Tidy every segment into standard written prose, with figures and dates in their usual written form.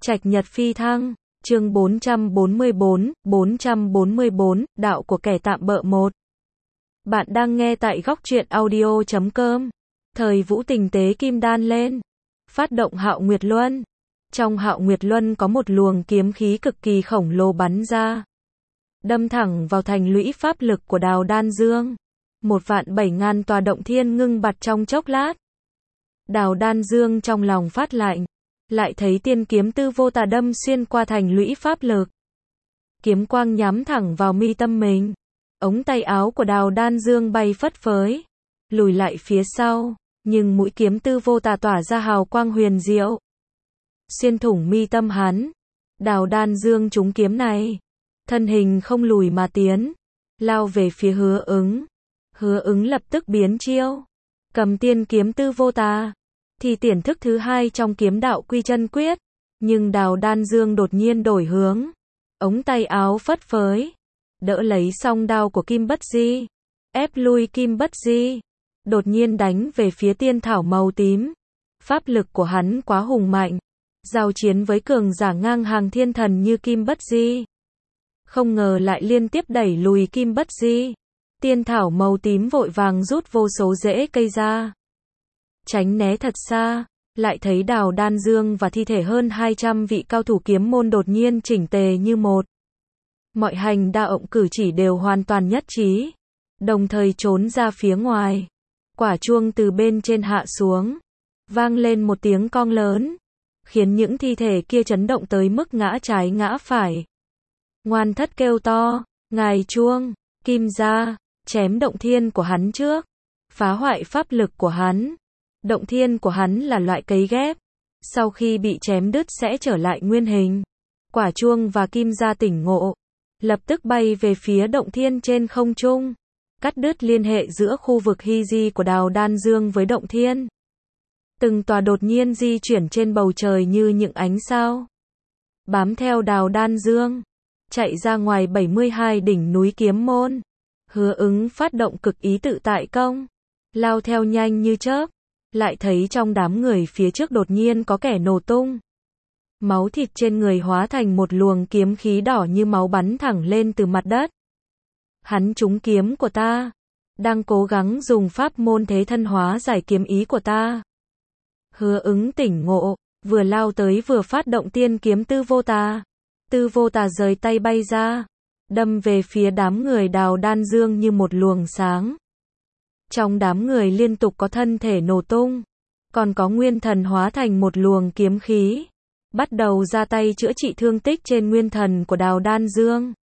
Trạch Nhật Phi Thăng, chương 444, đạo của kẻ tạm bợ 1. Bạn đang nghe tại góc truyện audio.com. Thời Vũ Tình tế kim đan lên, phát động Hạo Nguyệt Luân. Trong Hạo Nguyệt Luân có một luồng kiếm khí cực kỳ khổng lồ bắn ra, đâm thẳng vào thành lũy pháp lực của Đào Đan Dương. 1.700.000 tòa động thiên ngưng bặt trong chốc lát. Đào Đan Dương trong lòng phát lạnh, lại thấy tiên kiếm Tư Vô Tà đâm xuyên qua thành lũy pháp lực. Kiếm quang nhắm thẳng vào mi tâm mình. Ống tay áo của Đào Đan Dương bay phất phới, lùi lại phía sau, nhưng mũi kiếm Tư Vô Tà tỏa ra hào quang huyền diệu, xuyên thủng mi tâm hắn. Đào Đan Dương trúng kiếm này, thân hình không lùi mà tiến, lao về phía Hứa Ứng. Hứa Ứng lập tức biến chiêu, cầm tiên kiếm Tư Vô Tà, thì tiển thức thứ hai trong kiếm đạo Quy Chân Quyết. Nhưng Đào Đan Dương đột nhiên đổi hướng, ống tay áo phất phới, đỡ lấy song đao của Kim Bất Di, ép lui Kim Bất Di, đột nhiên đánh về phía tiên thảo màu tím. Pháp lực của hắn quá hùng mạnh, giao chiến với cường giả ngang hàng thiên thần như Kim Bất Di, không ngờ lại liên tiếp đẩy lùi Kim Bất Di. Tiên thảo màu tím vội vàng rút vô số rễ cây ra, tránh né thật xa. Lại thấy Đào Đan Dương và thi thể hơn 200 vị cao thủ kiếm môn đột nhiên chỉnh tề như một. Mọi hành động cử chỉ đều hoàn toàn nhất trí, đồng thời trốn ra phía ngoài. Quả chuông từ bên trên hạ xuống, vang lên một tiếng cong lớn, khiến những thi thể kia chấn động tới mức ngã trái ngã phải. Ngoan Thất kêu to, ngài chuông, Kim gia, chém động thiên của hắn trước, phá hoại pháp lực của hắn. Động thiên của hắn là loại cấy ghép, sau khi bị chém đứt sẽ trở lại nguyên hình. Quả chuông và Kim gia tỉnh ngộ, lập tức bay về phía động thiên trên không trung, cắt đứt liên hệ giữa khu vực hy di của Đào Đan Dương với động thiên. Từng tòa đột nhiên di chuyển trên bầu trời như những ánh sao, bám theo Đào Đan Dương, chạy ra ngoài 72 đỉnh núi kiếm môn. Hứa Ứng phát động cực ý tự tại công, lao theo nhanh như chớp. Lại thấy trong đám người phía trước đột nhiên có kẻ nổ tung. Máu thịt trên người hóa thành một luồng kiếm khí đỏ như máu bắn thẳng lên từ mặt đất. Hắn trúng kiếm của ta, đang cố gắng dùng pháp môn thế thân hóa giải kiếm ý của ta. Hứa Ứng tỉnh ngộ, vừa lao tới vừa phát động tiên kiếm Tư Vô Tà. Tư Vô Tà rời tay bay ra, đâm về phía đám người Đào Đan Dương như một luồng sáng. Trong đám người liên tục có thân thể nổ tung, còn có nguyên thần hóa thành một luồng kiếm khí, bắt đầu ra tay chữa trị thương tích trên nguyên thần của Đào Đan Dương.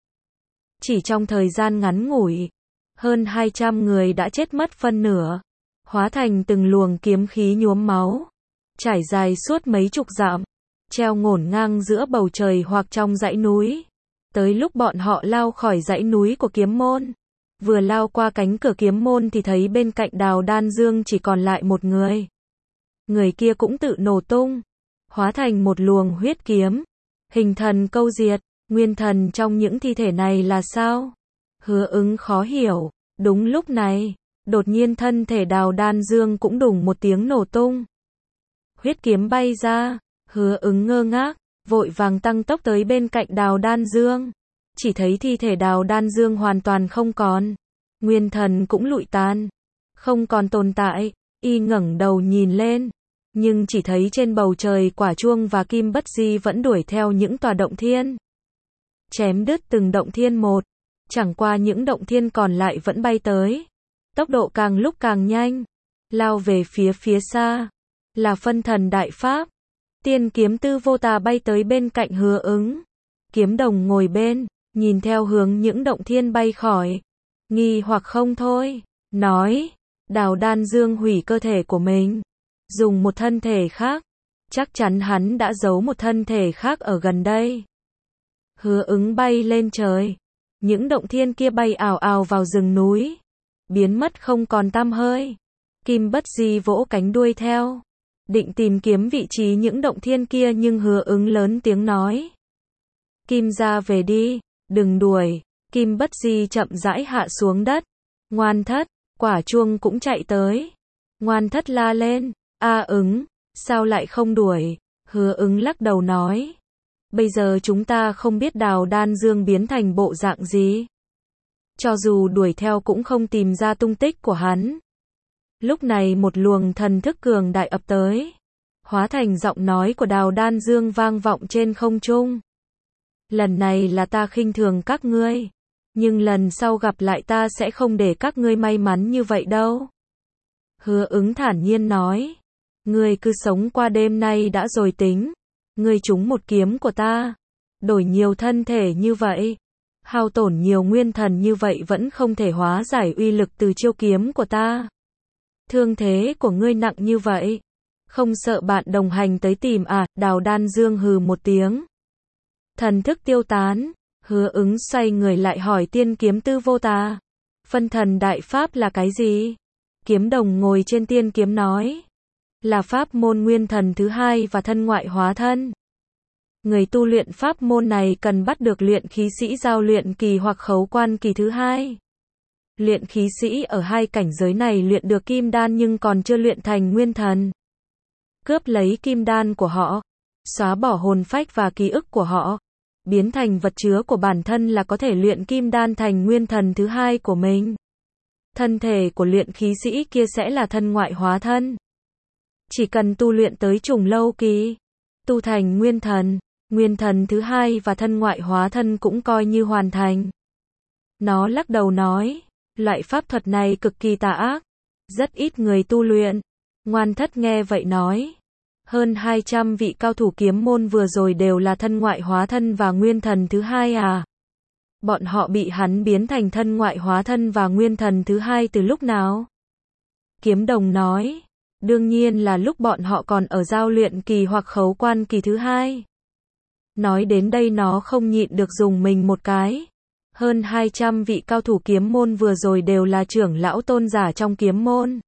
Chỉ trong thời gian ngắn ngủi, hơn 200 người đã chết mất phân nửa, hóa thành từng luồng kiếm khí nhuốm máu, trải dài suốt mấy chục dặm, treo ngổn ngang giữa bầu trời hoặc trong dãy núi. Tới lúc bọn họ lao khỏi dãy núi của kiếm môn, vừa lao qua cánh cửa kiếm môn thì thấy bên cạnh Đào Đan Dương chỉ còn lại một người. Người kia cũng tự nổ tung, hóa thành một luồng huyết kiếm, hình thần câu diệt. Nguyên thần trong những thi thể này là sao? Hứa Ứng khó hiểu. Đúng lúc này, đột nhiên thân thể Đào Đan Dương cũng đùng một tiếng nổ tung. Huyết kiếm bay ra, Hứa Ứng ngơ ngác, vội vàng tăng tốc tới bên cạnh Đào Đan Dương. Chỉ thấy thi thể Đào Đan Dương hoàn toàn không còn, nguyên thần cũng lụi tan, không còn tồn tại. Y ngẩng đầu nhìn lên, nhưng chỉ thấy trên bầu trời Quả chuông và Kim Bất Di vẫn đuổi theo những tòa động thiên, chém đứt từng động thiên một. Chẳng qua những động thiên còn lại vẫn bay tới, tốc độ càng lúc càng nhanh, lao về phía xa. Là phân thần đại pháp. Tiên kiếm Tư Vô Tà bay tới bên cạnh Hứa Ứng. Kiếm đồng ngồi bên, nhìn theo hướng những động thiên bay khỏi, nghi hoặc không thôi, nói, Đào Đan Dương hủy cơ thể của mình, dùng một thân thể khác, chắc chắn hắn đã giấu một thân thể khác ở gần đây. Hứa Ứng bay lên trời, những động thiên kia bay ào ào vào rừng núi, biến mất không còn tăm hơi. Kim Bất Di vỗ cánh đuôi theo, định tìm kiếm vị trí những động thiên kia, nhưng Hứa Ứng lớn tiếng nói, Kim gia về đi, đừng đuổi. Kim Bất Di chậm rãi hạ xuống đất. Ngoan Thất, Quả chuông cũng chạy tới. Ngoan Thất la lên, A Ứng, sao lại không đuổi? Hứa Ứng lắc đầu nói, Bây giờ chúng ta không biết Đào Đan Dương biến thành bộ dạng gì. Cho dù đuổi theo cũng không tìm ra tung tích của hắn. Lúc này một luồng thần thức cường đại ập tới. Hóa thành giọng nói của Đào Đan Dương vang vọng trên không trung. Lần này là ta khinh thường các ngươi. Nhưng lần sau gặp lại ta sẽ không để các ngươi may mắn như vậy đâu. Hứa Ứng thản nhiên nói. Ngươi cứ sống qua đêm nay đã rồi tính. Ngươi trúng một kiếm của ta. Đổi nhiều thân thể như vậy. Hao tổn nhiều nguyên thần như vậy vẫn không thể hóa giải uy lực từ chiêu kiếm của ta. Thương thế của ngươi nặng như vậy. Không sợ bạn đồng hành tới tìm à? Đào Đan Dương hừ một tiếng. Thần thức tiêu tán. Hứa Ứng xoay người lại hỏi Tiên Kiếm Tư Vô Tà. Phân thần đại pháp là cái gì? Kiếm Đồng ngồi trên tiên kiếm nói. Là pháp môn nguyên thần thứ hai và thân ngoại hóa thân. Người tu luyện pháp môn này cần bắt được luyện khí sĩ giao luyện kỳ hoặc khấu quan kỳ thứ hai. Luyện khí sĩ ở hai cảnh giới này luyện được kim đan nhưng còn chưa luyện thành nguyên thần. Cướp lấy kim đan của họ, xóa bỏ hồn phách và ký ức của họ, biến thành vật chứa của bản thân là có thể luyện kim đan thành nguyên thần thứ hai của mình. Thân thể của luyện khí sĩ kia sẽ là thân ngoại hóa thân. Chỉ cần tu luyện tới trùng lâu kỳ, tu thành nguyên thần thứ hai và thân ngoại hóa thân cũng coi như hoàn thành. Nó lắc đầu nói, loại pháp thuật này cực kỳ tà ác, rất ít người tu luyện. Ngoan Thất nghe vậy nói, hơn 200 vị cao thủ kiếm môn vừa rồi đều là thân ngoại hóa thân và nguyên thần thứ hai à? Bọn họ bị hắn biến thành thân ngoại hóa thân và nguyên thần thứ hai từ lúc nào? Kiếm Đồng nói, đương nhiên là lúc bọn họ còn ở giao luyện kỳ hoặc khấu quan kỳ thứ hai. Nói đến đây nó không nhịn được dùng mình một cái. Hơn 200 vị cao thủ kiếm môn vừa rồi đều là trưởng lão tôn giả trong kiếm môn.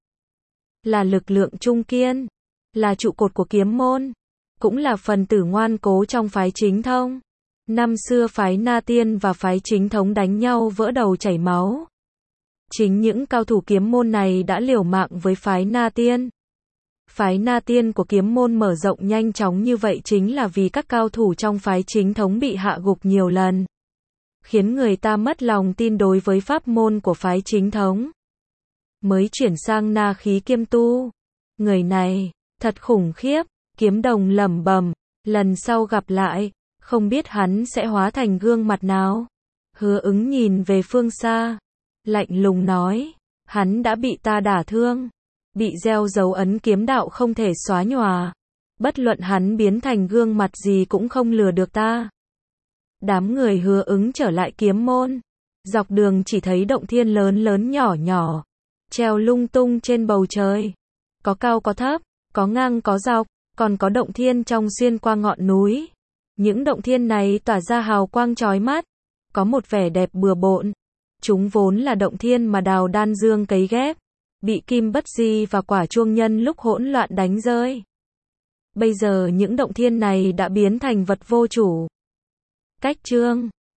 Là lực lượng trung kiên. Là trụ cột của kiếm môn. Cũng là phần tử ngoan cố trong phái chính thống. Năm xưa phái Na Tiên và phái chính thống đánh nhau vỡ đầu chảy máu. Chính những cao thủ kiếm môn này đã liều mạng với phái Na Tiên. Phái Na Tiên của kiếm môn mở rộng nhanh chóng như vậy chính là vì các cao thủ trong phái chính thống bị hạ gục nhiều lần. Khiến người ta mất lòng tin đối với pháp môn của phái chính thống. Mới chuyển sang Na Khí Kiêm Tu. Người này, thật khủng khiếp, Kiếm Đồng lẩm bẩm, lần sau gặp lại, không biết hắn sẽ hóa thành gương mặt nào. Hứa Ứng nhìn về phương xa, lạnh lùng nói, hắn đã bị ta đả thương. Bị gieo dấu ấn kiếm đạo không thể xóa nhòa. Bất luận hắn biến thành gương mặt gì cũng không lừa được ta. Đám người Hứa Ứng trở lại kiếm môn. Dọc đường chỉ thấy động thiên lớn lớn nhỏ nhỏ, treo lung tung trên bầu trời. Có cao có thấp, có ngang có dọc, còn có động thiên trong xuyên qua ngọn núi. Những động thiên này tỏa ra hào quang chói mắt, có một vẻ đẹp bừa bộn. Chúng vốn là động thiên mà Đào Đan Dương cấy ghép, bị Kim Bất Di và Quả Chuông Nhân lúc hỗn loạn đánh rơi. Bây giờ những động thiên này đã biến thành vật vô chủ. Cách chương